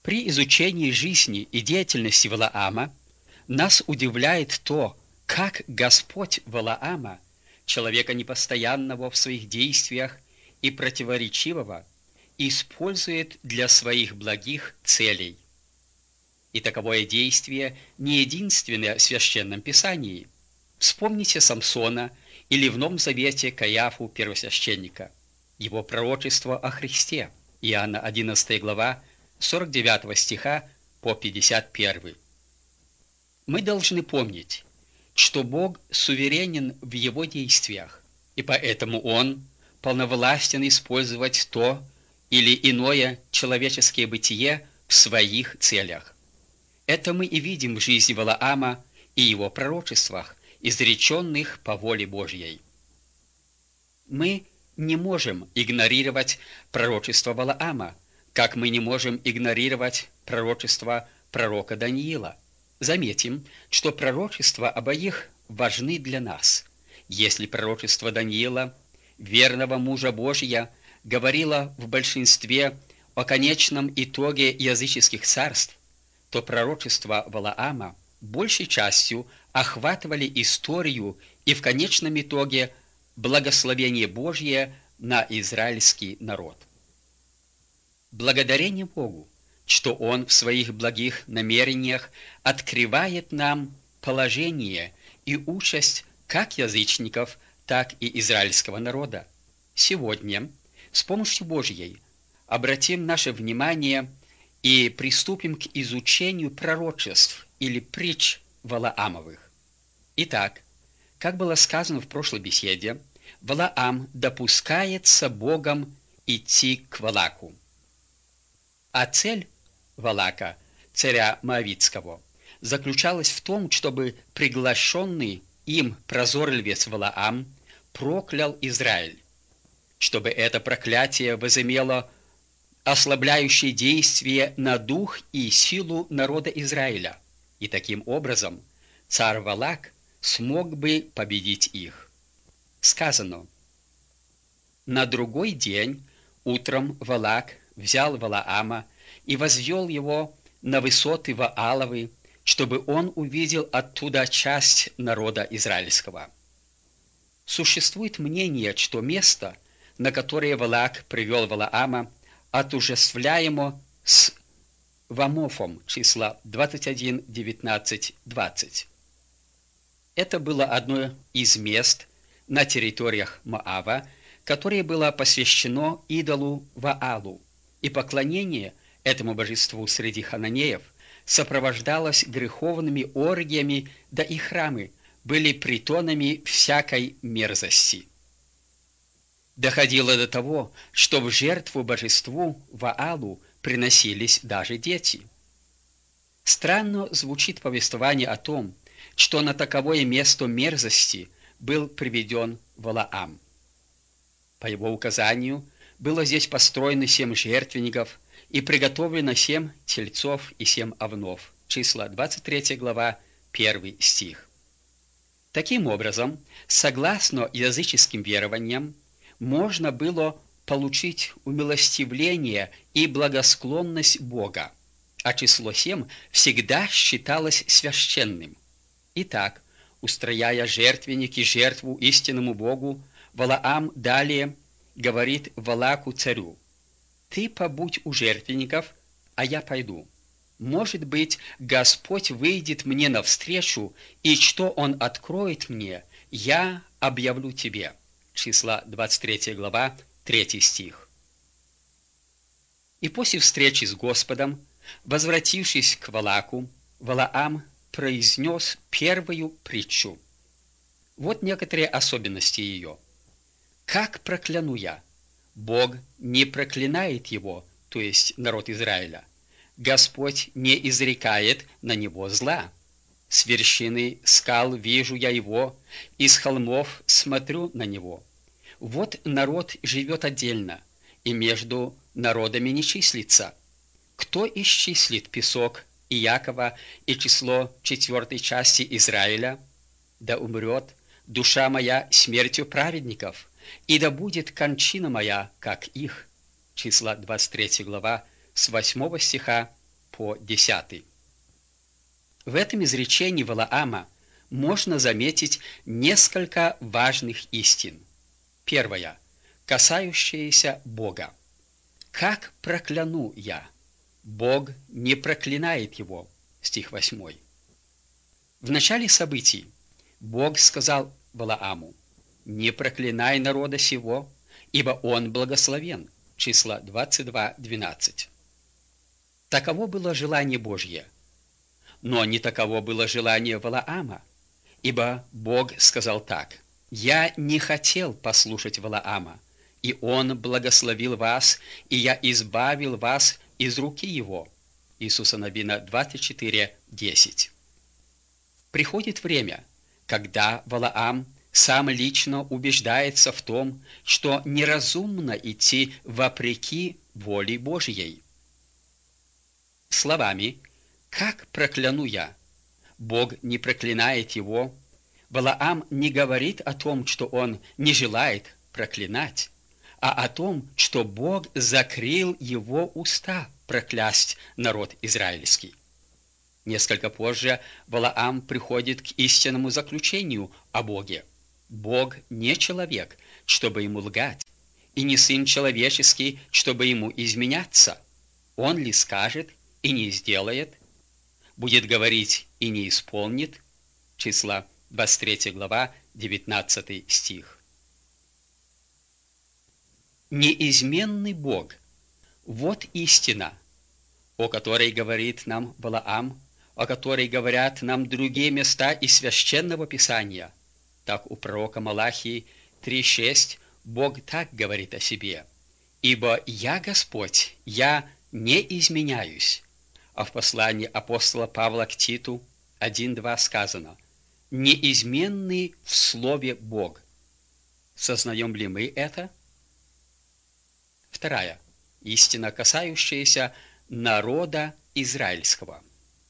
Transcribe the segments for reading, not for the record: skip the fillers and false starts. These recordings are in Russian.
При изучении жизни и деятельности Валаама нас удивляет то, как Господь Валаама, человека непостоянного в своих действиях и противоречивого, использует для своих благих целей. И таковое действие не единственное в Священном Писании. Вспомните Самсона или в Новом Завете Каиафу первосвященника, его пророчество о Христе, Иоанна 11 глава, 49 стиха по 51. Мы должны помнить, что Бог суверенен в Его действиях, и поэтому Он полновластен использовать то или иное человеческое бытие в своих целях. Это мы и видим в жизни Валаама и его пророчествах, изреченных по воле Божьей. Мы не можем игнорировать пророчество Валаама, как мы не можем игнорировать пророчество пророка Даниила. Заметим, что пророчества обоих важны для нас. Если пророчество Даниила, верного мужа Божия, говорило в большинстве о конечном итоге языческих царств, то пророчества Валаама большей частью охватывали историю и в конечном итоге благословение Божье на израильский народ. Благодарение Богу, что Он в своих благих намерениях открывает нам положение и участь как язычников, так и израильского народа. Сегодня с помощью Божьей обратим наше внимание и приступим к изучению пророчеств или притч Валаамовых. Итак, как было сказано в прошлой беседе, Валаам допускается Богом идти к Валаку. А цель Валака, царя Моавитского, заключалась в том, чтобы приглашенный им прозорливец Валаам проклял Израиль, чтобы это проклятие возымело ослабляющее действие на дух и силу народа Израиля, и таким образом царь Валак смог бы победить их. Сказано: «На другой день утром Валак взял Валаама и возвел его на высоты Вааловы, чтобы он увидел оттуда часть народа израильского». Существует мнение, что место, на которое Валак привел Валаама, отождествляемо с Вамофом, числа 21, 19, 20. Это было одно из мест на территориях Моава, которое было посвящено идолу Ваалу, и поклонение этому божеству среди хананеев сопровождалось греховными оргиями, да и храмы были притонами всякой мерзости. Доходило до того, что в жертву божеству Ваалу приносились даже дети. Странно звучит повествование о том, что на таковое место мерзости был приведен Валаам. По его указанию было здесь построено 7 жертвенников и приготовлено 7 тельцов и 7 овнов. Числа 23 глава, 1 стих. Таким образом, согласно языческим верованиям, можно было получить умилостивление и благосклонность Бога, а число 7 всегда считалось священным. Итак, устрояя жертвенник и жертву истинному Богу, Валаам далее говорит Валаку царю: «Ты побудь у жертвенников, а я пойду. Может быть, Господь выйдет мне навстречу, и что Он откроет мне, я объявлю тебе». Числа 23 глава, 3 стих. И после встречи с Господом, возвратившись к Валаку, Валаам произнес первую притчу. Вот некоторые особенности ее. «Как прокляну я? Бог не проклинает его, то есть народ Израиля. Господь не изрекает на него зла. С вершины скал вижу я его, и с холмов смотрю на него. Вот народ живет отдельно, и между народами не числится. Кто исчислит песок Иакова и число 4 части Израиля? Да умрет душа моя смертью праведников, и да будет кончина моя, как их». Числа 23 глава, с 8 стиха по 10. В этом изречении Валаама можно заметить несколько важных истин. Первая, касающаяся Бога. «Как прокляну я? Бог не проклинает его». Стих 8. В начале событий Бог сказал Валааму: «Не проклинай народа сего, ибо он благословен». Числа 22:12. Таково было желание Божье. Но не таково было желание Валаама, ибо Бог сказал так: «Я не хотел послушать Валаама, и он благословил вас, и я избавил вас из руки его». Иисуса Навина 24:10. Приходит время, когда Валаам сам лично убеждается в том, что неразумно идти вопреки воле Божьей. Словами «как прокляну я?» Бог не проклинает его. Валаам не говорит о том, что он не желает проклинать, а о том, что Бог закрыл его уста проклясть народ израильский. Несколько позже Валаам приходит к истинному заключению о Боге. Бог не человек, чтобы ему лгать, и не сын человеческий, чтобы ему изменяться. Он ли скажет и не сделает, будет говорить и не исполнит. Числа 23 глава, 19 стих. Неизменный Бог – вот истина, о которой говорит нам Валаам, о которой говорят нам другие места из Священного Писания. Так у пророка Малахии 3:6 Бог так говорит о себе: «Ибо я Господь, я не изменяюсь». А в послании апостола Павла к Титу 1:2 сказано: «Неизменный в слове Бог». Сознаем ли мы это? Вторая истина, касающаяся народа израильского.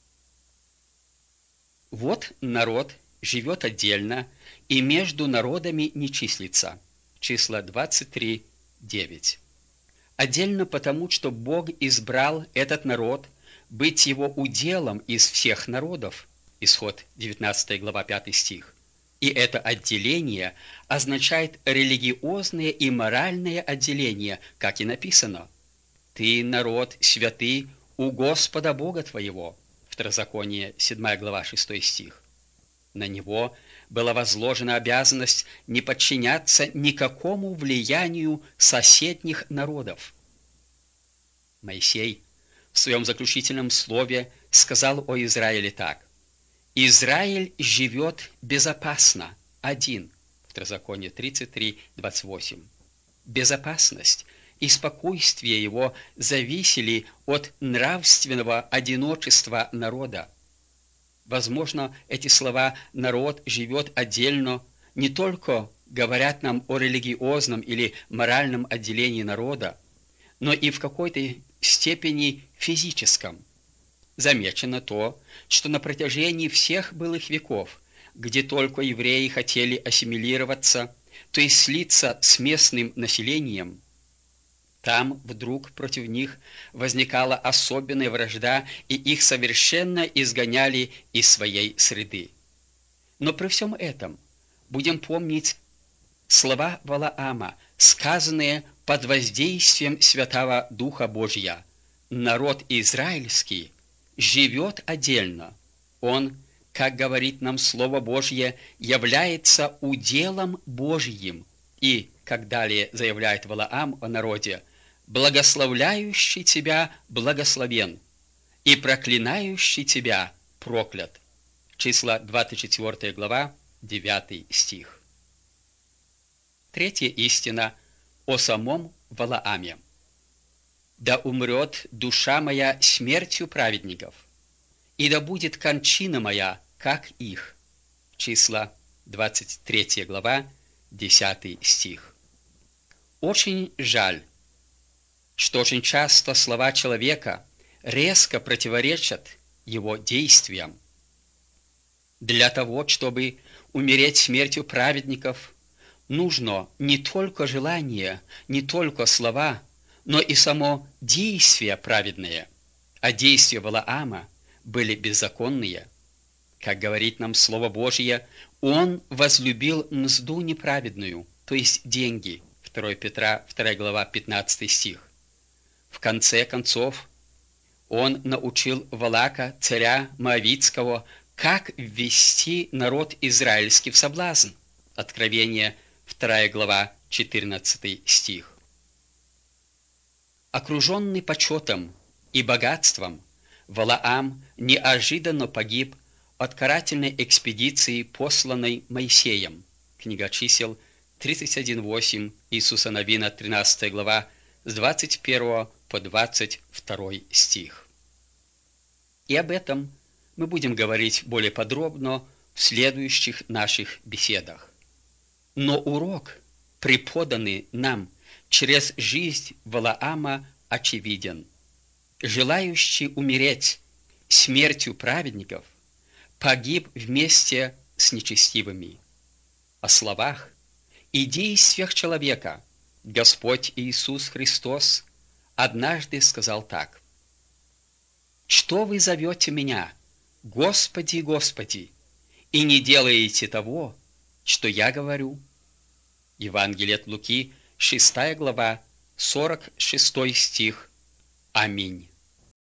Вот народ живет отдельно и между народами не числится. Числа 23:9. Отдельно потому, что Бог избрал этот народ быть его уделом из всех народов. Исход 19 глава 5 стих. И это отделение означает религиозное и моральное отделение, как и написано: «Ты, народ святый, у Господа Бога твоего». Второзаконие 7 глава 6 стих. На него была возложена обязанность не подчиняться никакому влиянию соседних народов. Моисей в своем заключительном слове сказал о Израиле так: «Израиль живет безопасно, один». Второзаконие 33:28. Безопасность и спокойствие его зависели от нравственного одиночества народа. Возможно, эти слова «народ живет отдельно» не только говорят нам о религиозном или моральном отделении народа, но и в какой-то степени физическом. Замечено то, что на протяжении всех былых веков, где только евреи хотели ассимилироваться, то есть слиться с местным населением, там вдруг против них возникала особенная вражда, и их совершенно изгоняли из своей среды. Но при всем этом будем помнить слова Валаама, сказанные под воздействием Святого Духа Божия: «Народ израильский живет отдельно. Он, как говорит нам Слово Божье, является уделом Божьим». И, как далее заявляет Валаам о народе: «Благословляющий тебя благословен, и проклинающий тебя проклят». Числа 24 глава, 9 стих. Третья истина о самом Валааме. «Да умрет душа моя смертью праведников, и да будет кончина моя, как их». Числа 23 глава, 10 стих. Очень жаль, что очень часто слова человека резко противоречат его действиям. Для того, чтобы умереть смертью праведников, нужно не только желание, не только слова, но и само действие праведное. а действия Валаама были беззаконные. Как говорит нам Слово Божье, он возлюбил мзду неправедную, то есть деньги. 2 Петра, 2 глава, 15 стих. В конце концов, он научил Валака, царя Моавитского, как ввести народ израильский в соблазн. Откровение, 2 глава, 14 стих. Окруженный почетом и богатством, Валаам неожиданно погиб от карательной экспедиции, посланной Моисеем. Книга Чисел, 31:8, Иисуса Навина, 13 глава, с 21 по 22 стих. И об этом мы будем говорить более подробно в следующих наших беседах. Но урок, преподанный нам через жизнь Валаама, очевиден. Желающий умереть смертью праведников погиб вместе с нечестивыми. О словах и действиях человека Господь Иисус Христос однажды сказал так: «Что вы зовете меня, Господи, Господи, и не делаете того, что я говорю?» Евангелие от Луки, 6 глава, 46 стих. Аминь.